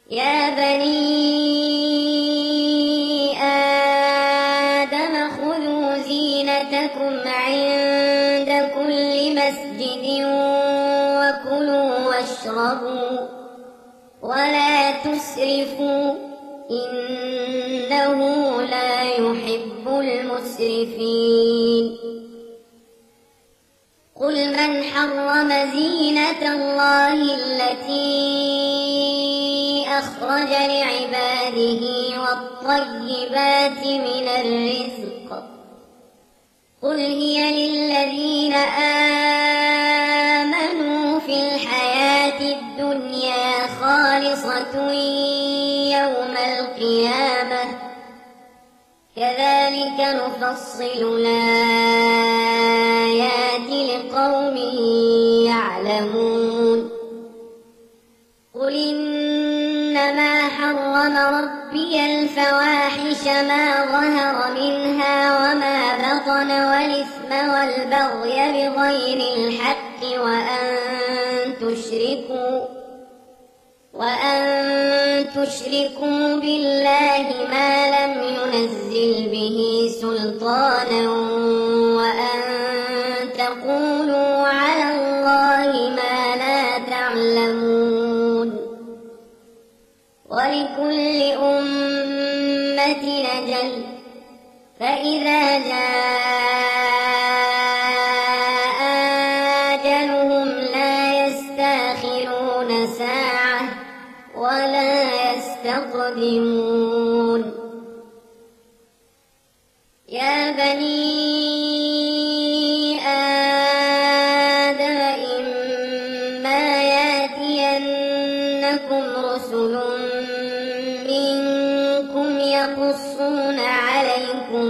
يا بني آدم خذوا زينتكم عند كل مسجد وكلوا واشربوا ولا تسرفوا إنه لا يحب المسرفين قل من حرم زينة الله التي أخرج لعباده والطيبات من الرزق قل هي للذين آمنوا في الحياة الدنيا خالصة يوم القيامة كذلك نفصل الآيات لقوم يعلمون قل إنما حرم ربي الفواحش ما ظهر منها وما بطن والإثم والبغي بغير الحق وأن تشركوا بالله ما لم ينزل به سلطانا وأن تقولوا على الله ما لا تعلمون ولكل أمة أجل فإذا جاء أجلهم لا يستأخرون ساعة ولا يستقدمون يا بني آدم إما يأتينكم رسل منكم يقصون عليكم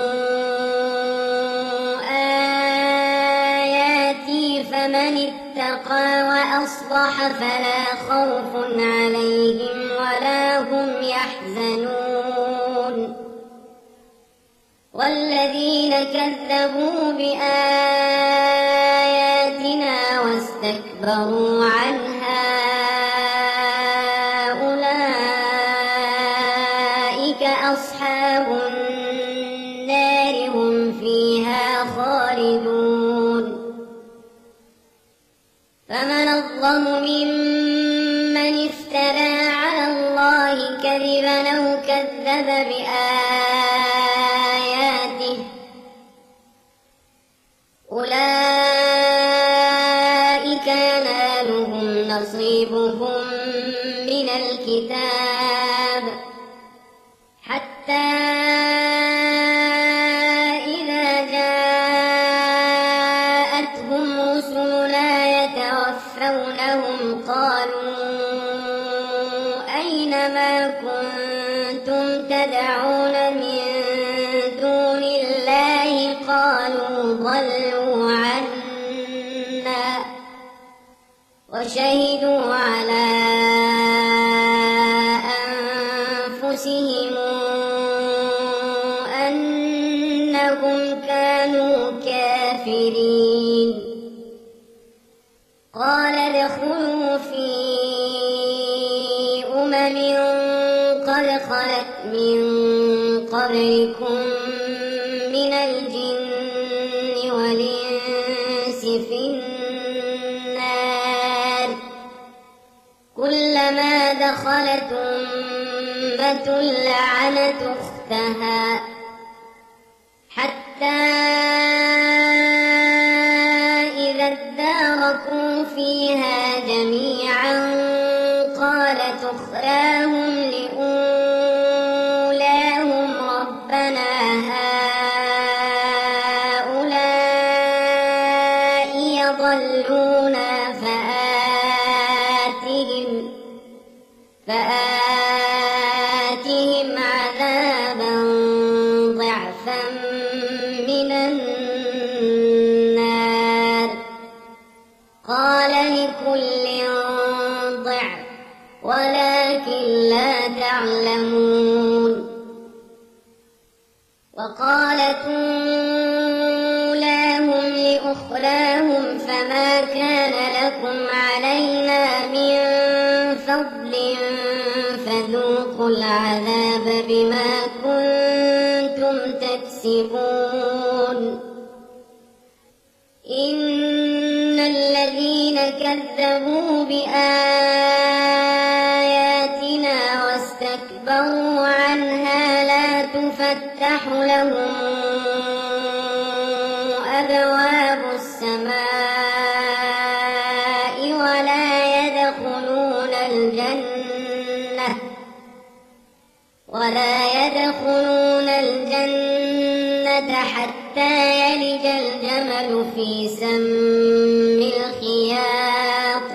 آياتي فمن اتقى وأصلح فلا خوف عليهم ولا هم يحزنون والذين كذبوا بآياتنا واستكبروا عنها أولئك أصحاب النار هم فيها خالدون فمن أظلم ممن افترى على الله كذبا أو كذب بآياته أولئك ينالهم نصيبهم من الكتاب حتى إذا جاءتهم رسلنا يتوفونهم قالوا أين ما كنتم تدعون من دون الله قالوا ضلوا عنا وشهدوا على أنفسهم أنهم كانوا كافرين قال ادخلوا في أمم قد خلت من قبلكم من الجن والإنس في النار كلما دخلت أمة لعنت أختها حتى إذا اداركوا فيها جميعا قالت أخراهم لأولاهم ربنا هؤلاء يضلونا فآتهم عذابا ضعفا من النار قال لكل ضعف ولكن لا تعلمون وقالت أولاهم لأخراهم فما كان لكم علينا من فضل العذاب بما كنتم تكسبون إن الذين كذبوا بآياتنا واستكبروا عنها لا تفتح لهم أبواب السماء ولا يدخلون الجنة حتى يلج الجمل في سم الخياط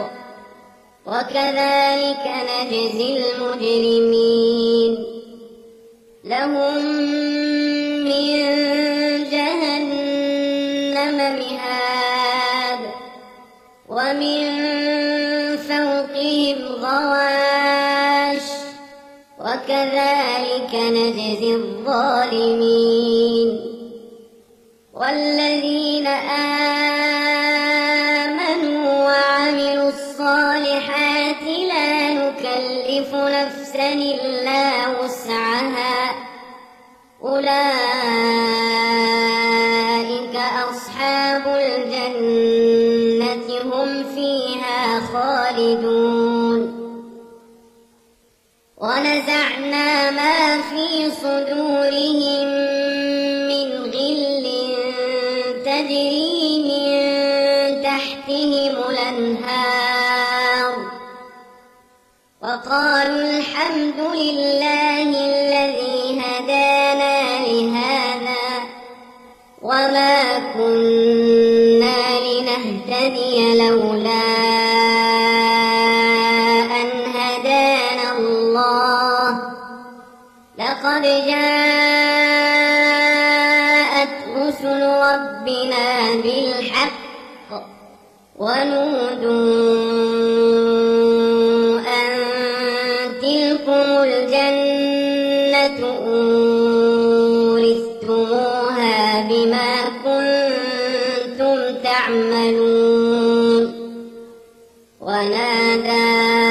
وكذلك نجزي المجرمين لهم من جهنم مهاد ومن فوقهم غواش وكذلك نجزي الظالمين والذين آمنوا وعملوا الصالحات لا نكلف نفسا إلا وسعها أولئك أصحاب الجنة هم فيها خالدون ونزعنا ما في صدورهم من غل تجري من تحتهم الأنهار وقالوا الحمد لله الذي هدانا لهذا وما كنا لنهتدي لولا أن هدانا الله لقد جاءت رسل ربنا بالحق ونودوا أن تلكم الجنة أورثتموها بما كنتم تعملون ونادى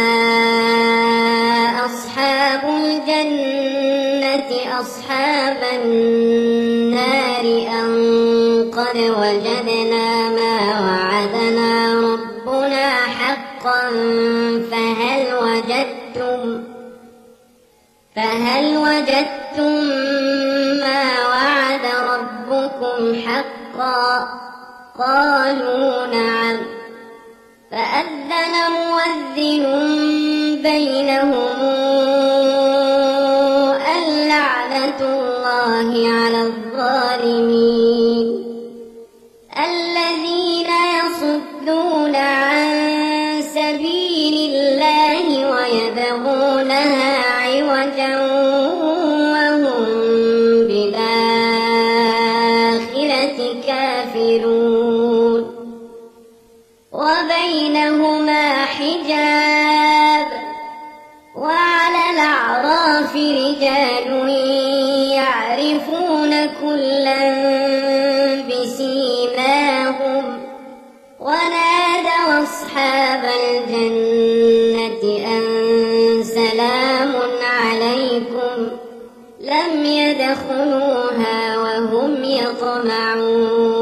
أصحاب الجنة أصحاب النار أن قد وجدنا ما وعدنا ربنا حقا فهل وجدتم ما وعد ربكم حقا قالوا نعم فأذن مؤذن بينهم اللعنة الله على الظالمين الذين يصدون عن سبيل الله ويبغونها عوجا وهم بالآخرة كافرون وبينهما حجاب وعلى الأعراف رجال يعرفون كلا بسيماهم ونادوا أصحاب الجنة أن سلام عليكم لم يدخلوها وهم يطمعون